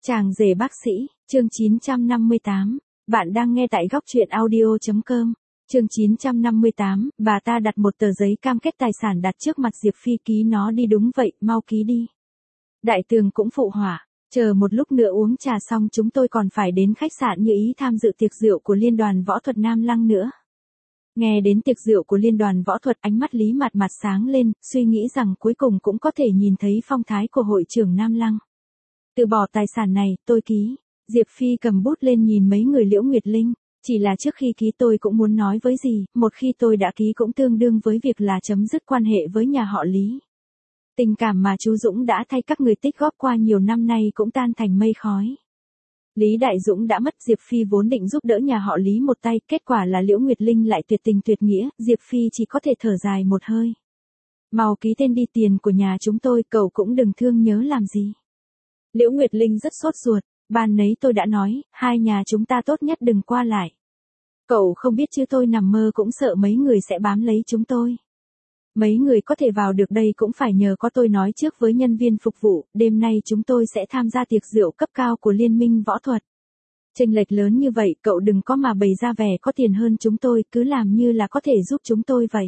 Chàng rể bác sĩ, chương 958. Bạn đang nghe tại góc truyện audio.com. Chương 958, bà ta đặt một tờ giấy cam kết tài sản đặt trước mặt Diệp Phi, ký nó đi. Đúng vậy, mau ký đi. Đại tường cũng phụ họa, chờ một lúc nữa uống trà xong chúng tôi còn phải đến khách sạn Như Ý tham dự tiệc rượu của Liên đoàn Võ thuật Nam Lăng nữa. Nghe đến tiệc rượu của Liên đoàn Võ thuật, ánh mắt Lý Mạt Mạt sáng lên, suy nghĩ rằng cuối cùng cũng có thể nhìn thấy phong thái của hội trưởng Nam Lăng. Từ bỏ tài sản này, tôi ký. Diệp Phi cầm bút lên nhìn mấy người Liễu Nguyệt Linh. Chỉ là trước khi ký tôi cũng muốn nói với gì, một khi tôi đã ký cũng tương đương với việc là chấm dứt quan hệ với nhà họ Lý. Tình cảm mà chú Dũng đã thay các người tích góp qua nhiều năm nay cũng tan thành mây khói. Lý Đại Dũng đã mất, Diệp Phi vốn định giúp đỡ nhà họ Lý một tay, kết quả là Liễu Nguyệt Linh lại tuyệt tình tuyệt nghĩa, Diệp Phi chỉ có thể thở dài một hơi. Mau ký tên đi, tiền của nhà chúng tôi, cậu cũng đừng thương nhớ làm gì. Liễu Nguyệt Linh rất sốt ruột, ban nấy tôi đã nói, hai nhà chúng ta tốt nhất đừng qua lại. Cậu không biết chứ, tôi nằm mơ cũng sợ mấy người sẽ bám lấy chúng tôi. Mấy người có thể vào được đây cũng phải nhờ có tôi nói trước với nhân viên phục vụ, đêm nay chúng tôi sẽ tham gia tiệc rượu cấp cao của Liên minh võ thuật. Chênh lệch lớn như vậy, cậu đừng có mà bày ra vẻ có tiền hơn chúng tôi, cứ làm như là có thể giúp chúng tôi vậy.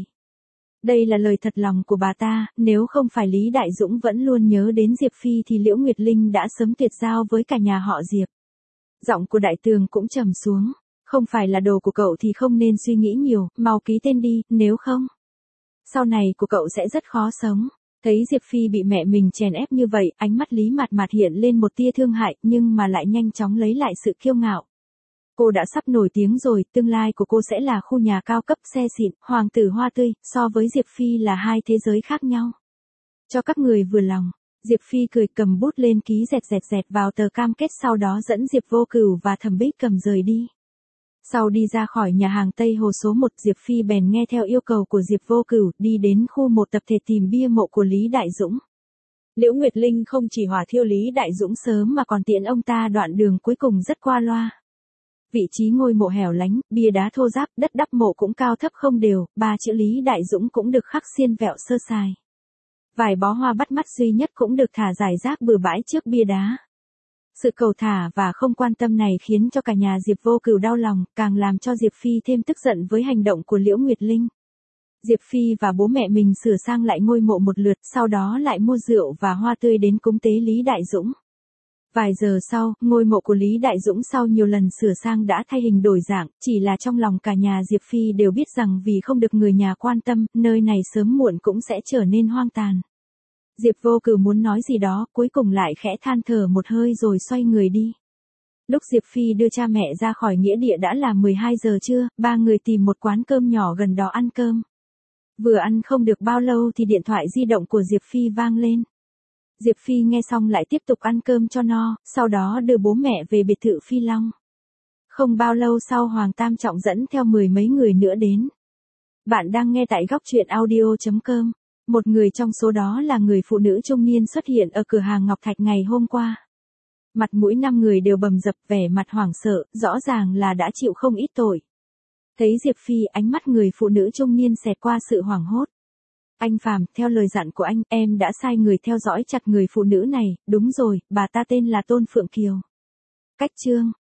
Đây là lời thật lòng của bà ta, nếu không phải Lý Đại Dũng vẫn luôn nhớ đến Diệp Phi thì Liễu Nguyệt Linh đã sớm tuyệt giao với cả nhà họ Diệp. Giọng của Đại Tường cũng trầm xuống, không phải là đồ của cậu thì không nên suy nghĩ nhiều, mau ký tên đi, nếu không, sau này của cậu sẽ rất khó sống. Thấy Diệp Phi bị mẹ mình chèn ép như vậy, ánh mắt Lý Mạt Mạt hiện lên một tia thương hại, nhưng mà lại nhanh chóng lấy lại sự kiêu ngạo. Cô đã sắp nổi tiếng rồi, tương lai của cô sẽ là khu nhà cao cấp, xe xịn, hoàng tử hoa tươi, so với Diệp Phi là hai thế giới khác nhau. Cho các người vừa lòng, Diệp Phi cười cầm bút lên ký dẹt vào tờ cam kết, sau đó dẫn Diệp Vô Cửu và Thẩm Bích Cầm rời đi. Sau đi ra khỏi nhà hàng Tây Hồ số 1, Diệp Phi bèn nghe theo yêu cầu của Diệp Vô Cửu, đi đến khu 1 tập thể tìm bia mộ của Lý Đại Dũng. Liễu Nguyệt Linh không chỉ hỏa thiêu Lý Đại Dũng sớm mà còn tiễn ông ta đoạn đường cuối cùng rất qua loa. Vị trí ngôi mộ hẻo lánh, bia đá thô ráp, đất đắp mộ cũng cao thấp không đều, 3 chữ Lý Đại Dũng cũng được khắc xiên vẹo sơ sài. Vài bó hoa bắt mắt duy nhất cũng được thả rải rác bừa bãi trước bia đá. Sự cầu thả và không quan tâm này khiến cho cả nhà Diệp Vô Cửu đau lòng, càng làm cho Diệp Phi thêm tức giận với hành động của Liễu Nguyệt Linh. Diệp Phi và bố mẹ mình sửa sang lại ngôi mộ một lượt, sau đó lại mua rượu và hoa tươi đến cúng tế Lý Đại Dũng. Vài giờ sau, ngôi mộ của Lý Đại Dũng sau nhiều lần sửa sang đã thay hình đổi dạng, chỉ là trong lòng cả nhà Diệp Phi đều biết rằng vì không được người nhà quan tâm, nơi này sớm muộn cũng sẽ trở nên hoang tàn. Diệp Vô Cửu muốn nói gì đó, cuối cùng lại khẽ than thở một hơi rồi xoay người đi. Lúc Diệp Phi đưa cha mẹ ra khỏi nghĩa địa đã là 12 giờ trưa, ba người tìm một quán cơm nhỏ gần đó ăn cơm. Vừa ăn không được bao lâu thì điện thoại di động của Diệp Phi vang lên. Diệp Phi nghe xong lại tiếp tục ăn cơm cho no, sau đó đưa bố mẹ về biệt thự Phi Long. Không bao lâu sau, Hoàng Tam Trọng dẫn theo 10 mấy người nữa đến. Bạn đang nghe tại góc truyện audio.com. Một người trong số đó là người phụ nữ trung niên xuất hiện ở cửa hàng Ngọc Thạch ngày hôm qua. Mặt mũi 5 người đều bầm dập, vẻ mặt hoảng sợ, rõ ràng là đã chịu không ít tội. Thấy Diệp Phi, ánh mắt người phụ nữ trung niên xẹt qua sự hoảng hốt. Anh Phàm, theo lời dặn của anh, em đã sai người theo dõi chặt người phụ nữ này, đúng rồi, bà ta tên là Tôn Phượng Kiều. Cách chương